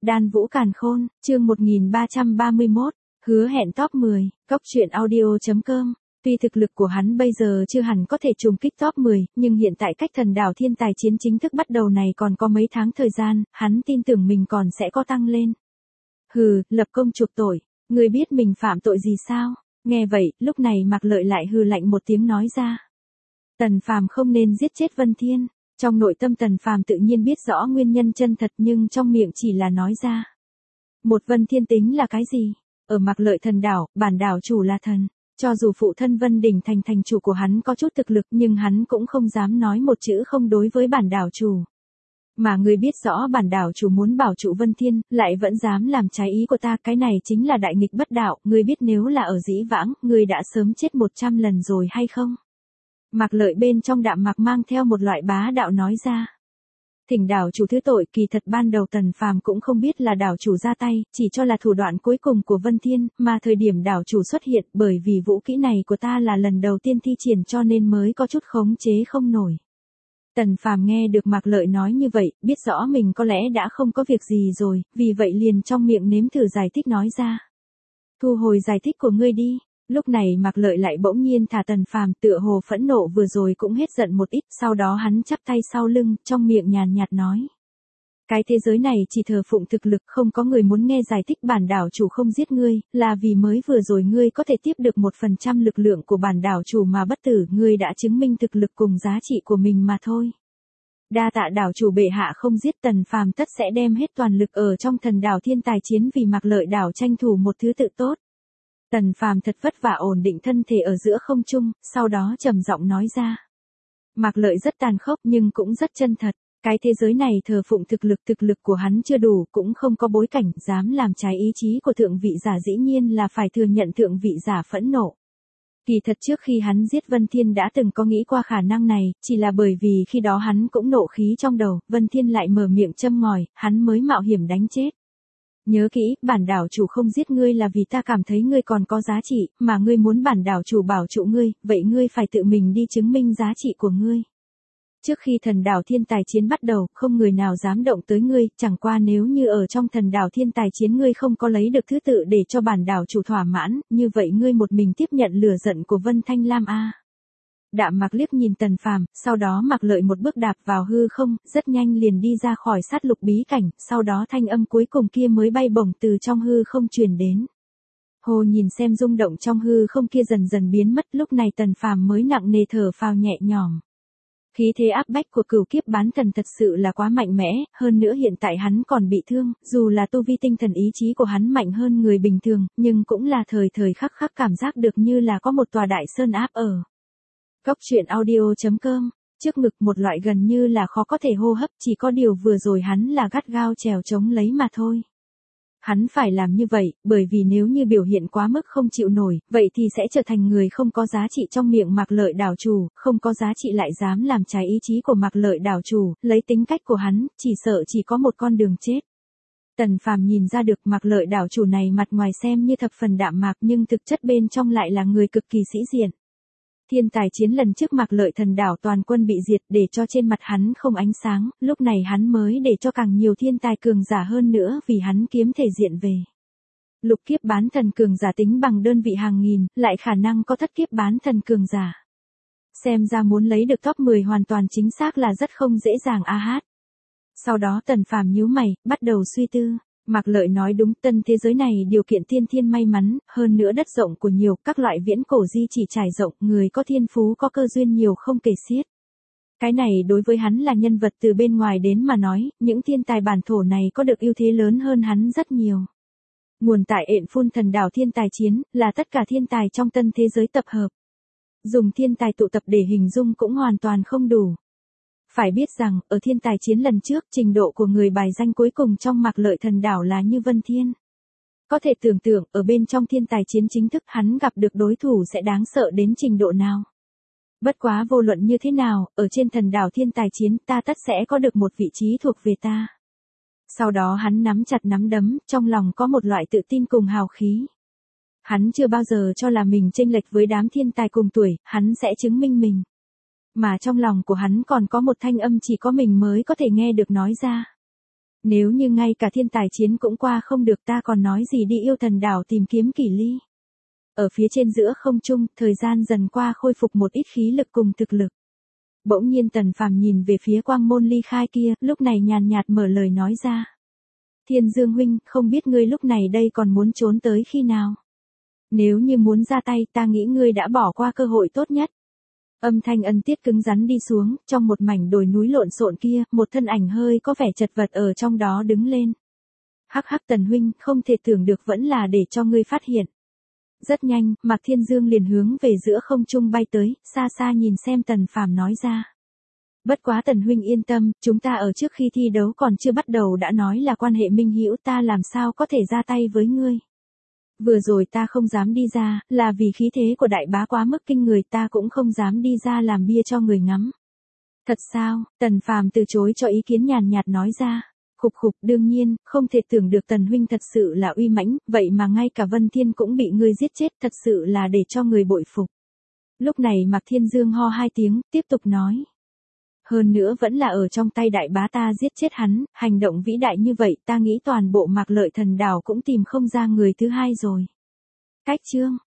Đan Vũ Càn Khôn, chương 1331, hứa hẹn top 10, Cóc truyện audio.com. Tuy thực lực của hắn bây giờ chưa hẳn có thể trùng kích top 10, nhưng hiện tại cách thần đảo thiên tài chiến chính thức bắt đầu này còn có mấy tháng thời gian, hắn tin tưởng mình còn sẽ có tăng lên. Hừ, lập công chuộc tội, ngươi biết mình phạm tội gì sao? Nghe vậy, lúc này Mạc Lợi lại hừ lạnh một tiếng nói ra. Tần Phàm không nên giết chết Vân Thiên. Trong nội tâm Tần Phàm tự nhiên biết rõ nguyên nhân chân thật nhưng trong miệng chỉ là nói ra. Một Vân Thiên tính là cái gì? Ở Mạc Lợi thần đảo, bản đảo chủ là thần. Cho dù phụ thân Vân Đình thành chủ của hắn có chút thực lực nhưng hắn cũng không dám nói một chữ không đối với bản đảo chủ. Mà ngươi biết rõ bản đảo chủ muốn bảo trụ Vân Thiên, lại vẫn dám làm trái ý của ta, cái này chính là đại nghịch bất đạo, ngươi biết nếu là ở dĩ vãng, ngươi đã sớm chết 100 lần rồi hay không? Mạc Lợi bên trong đạm mạc mang theo một loại bá đạo nói ra. Thỉnh đảo chủ thứ tội, kỳ thật ban đầu Tần Phàm cũng không biết là đảo chủ ra tay, chỉ cho là thủ đoạn cuối cùng của Vân Thiên, mà thời điểm đảo chủ xuất hiện bởi vì vũ kỹ này của ta là lần đầu tiên thi triển cho nên mới có chút khống chế không nổi. Tần Phàm nghe được Mạc Lợi nói như vậy, biết rõ mình có lẽ đã không có việc gì rồi, vì vậy liền trong miệng nếm thử giải thích nói ra. Thu hồi giải thích của ngươi đi. Lúc này Mạc Lợi lại bỗng nhiên thả Tần Phàm, tựa hồ phẫn nộ vừa rồi cũng hết giận một ít, sau đó hắn chắp tay sau lưng, trong miệng nhàn nhạt nói. Cái thế giới này chỉ thờ phụng thực lực, không có người muốn nghe giải thích bản đảo chủ không giết ngươi, là vì mới vừa rồi ngươi có thể tiếp được 1% lực lượng của bản đảo chủ mà bất tử, ngươi đã chứng minh thực lực cùng giá trị của mình mà thôi. Đa tạ đảo chủ bệ hạ không giết, Tần Phàm tất sẽ đem hết toàn lực ở trong thần đảo thiên tài chiến vì Mạc Lợi đảo tranh thủ một thứ tự tốt. Tần Phàm thật vất vả ổn định thân thể ở giữa không trung, sau đó trầm giọng nói ra. Mạc Lợi rất tàn khốc nhưng cũng rất chân thật, cái thế giới này thờ phụng thực lực của hắn chưa đủ, cũng không có bối cảnh, dám làm trái ý chí của thượng vị giả dĩ nhiên là phải thừa nhận thượng vị giả phẫn nộ. Kỳ thật trước khi hắn giết Vân Thiên đã từng có nghĩ qua khả năng này, chỉ là bởi vì khi đó hắn cũng nộ khí trong đầu, Vân Thiên lại mở miệng châm ngòi, hắn mới mạo hiểm đánh chết. Nhớ kỹ, bản đảo chủ không giết ngươi là vì ta cảm thấy ngươi còn có giá trị, mà ngươi muốn bản đảo chủ bảo trụ ngươi, vậy ngươi phải tự mình đi chứng minh giá trị của ngươi. Trước khi thần đảo thiên tài chiến bắt đầu, không người nào dám động tới ngươi, chẳng qua nếu như ở trong thần đảo thiên tài chiến ngươi không có lấy được thứ tự để cho bản đảo chủ thỏa mãn, như vậy ngươi một mình tiếp nhận lửa giận của Vân Thanh Lam a. Đạm Mạc liếc nhìn Tần Phàm, sau đó Mạc Lợi một bước đạp vào hư không, rất nhanh liền đi ra khỏi sát lục bí cảnh, sau đó thanh âm cuối cùng kia mới bay bổng từ trong hư không truyền đến. Hồ nhìn xem rung động trong hư không kia dần dần biến mất, lúc này Tần Phàm mới nặng nề thở phào nhẹ nhõm. Khí thế áp bách của cửu kiếp bán thần thật sự là quá mạnh mẽ, hơn nữa hiện tại hắn còn bị thương, dù là tu vi tinh thần ý chí của hắn mạnh hơn người bình thường, nhưng cũng là thời khắc cảm giác được như là có một tòa đại sơn áp ở. Cóc truyện audio.com, trước ngực một loại gần như là khó có thể hô hấp, chỉ có điều vừa rồi hắn là gắt gao trèo chống lấy mà thôi. Hắn phải làm như vậy, bởi vì nếu như biểu hiện quá mức không chịu nổi, vậy thì sẽ trở thành người không có giá trị trong miệng Mạc Lợi đảo chủ, không có giá trị lại dám làm trái ý chí của Mạc Lợi đảo chủ, lấy tính cách của hắn, chỉ sợ chỉ có một con đường chết. Tần Phàm nhìn ra được Mạc Lợi đảo chủ này mặt ngoài xem như thập phần đạm mạc nhưng thực chất bên trong lại là người cực kỳ sĩ diện. Thiên tài chiến lần trước Mạc Lợi thần đảo toàn quân bị diệt để cho trên mặt hắn không ánh sáng, lúc này hắn mới để cho càng nhiều thiên tài cường giả hơn nữa vì hắn kiếm thể diện về. Lục kiếp bán thần cường giả tính bằng đơn vị hàng nghìn, lại khả năng có thất kiếp bán thần cường giả. Xem ra muốn lấy được top 10 hoàn toàn chính xác là rất không dễ dàng a hát. Sau đó Tần Phàm nhíu mày, bắt đầu suy tư. Mạc Lợi nói đúng, tân thế giới này điều kiện tiên thiên may mắn, hơn nữa đất rộng của nhiều, các loại viễn cổ di chỉ trải rộng, người có thiên phú có cơ duyên nhiều không kể xiết. Cái này đối với hắn là nhân vật từ bên ngoài đến mà nói, những thiên tài bản thổ này có được ưu thế lớn hơn hắn rất nhiều. Nguồn tại ện phun thần đảo thiên tài chiến, là tất cả thiên tài trong tân thế giới tập hợp. Dùng thiên tài tụ tập để hình dung cũng hoàn toàn không đủ. Phải biết rằng, ở thiên tài chiến lần trước, trình độ của người bài danh cuối cùng trong Mạc Lợi thần đảo là như Vân Thiên. Có thể tưởng tượng, ở bên trong thiên tài chiến chính thức hắn gặp được đối thủ sẽ đáng sợ đến trình độ nào. Bất quá vô luận như thế nào, ở trên thần đảo thiên tài chiến ta tất sẽ có được một vị trí thuộc về ta. Sau đó hắn nắm chặt nắm đấm, trong lòng có một loại tự tin cùng hào khí. Hắn chưa bao giờ cho là mình chênh lệch với đám thiên tài cùng tuổi, hắn sẽ chứng minh mình. Mà trong lòng của hắn còn có một thanh âm chỉ có mình mới có thể nghe được nói ra. Nếu như ngay cả thiên tài chiến cũng qua không được ta còn nói gì đi yêu thần đảo tìm kiếm Kỷ Ly. Ở phía trên giữa không trung, thời gian dần qua khôi phục một ít khí lực cùng thực lực. Bỗng nhiên Tần Phàm nhìn về phía quang môn ly khai kia, lúc này nhàn nhạt mở lời nói ra. Thiên Dương huynh, không biết ngươi lúc này đây còn muốn trốn tới khi nào? Nếu như muốn ra tay ta nghĩ ngươi đã bỏ qua cơ hội tốt nhất. Âm thanh ân tiết cứng rắn đi xuống, trong một mảnh đồi núi lộn xộn kia, một thân ảnh hơi có vẻ chật vật ở trong đó đứng lên. Hắc hắc Tần huynh, không thể tưởng được vẫn là để cho ngươi phát hiện. Rất nhanh, Mạc Thiên Dương liền hướng về giữa không trung bay tới, xa xa nhìn xem Tần Phàm nói ra. Bất quá Tần huynh yên tâm, chúng ta ở trước khi thi đấu còn chưa bắt đầu đã nói là quan hệ minh hữu, ta làm sao có thể ra tay với ngươi. Vừa rồi ta không dám đi ra, là vì khí thế của đại bá quá mức kinh người, ta cũng không dám đi ra làm bia cho người ngắm. Thật sao? Tần Phàm từ chối cho ý kiến nhàn nhạt nói ra. Khục khục, đương nhiên, không thể tưởng được Tần huynh thật sự là uy mãnh, vậy mà ngay cả Vân Thiên cũng bị ngươi giết chết, thật sự là để cho người bội phục. Lúc này Mạc Thiên Dương ho hai tiếng, tiếp tục nói. Hơn nữa vẫn là ở trong tay đại bá ta giết chết hắn, hành động vĩ đại như vậy ta nghĩ toàn bộ Mạc Lợi Thần Đảo cũng tìm không ra người thứ hai rồi. Cách chương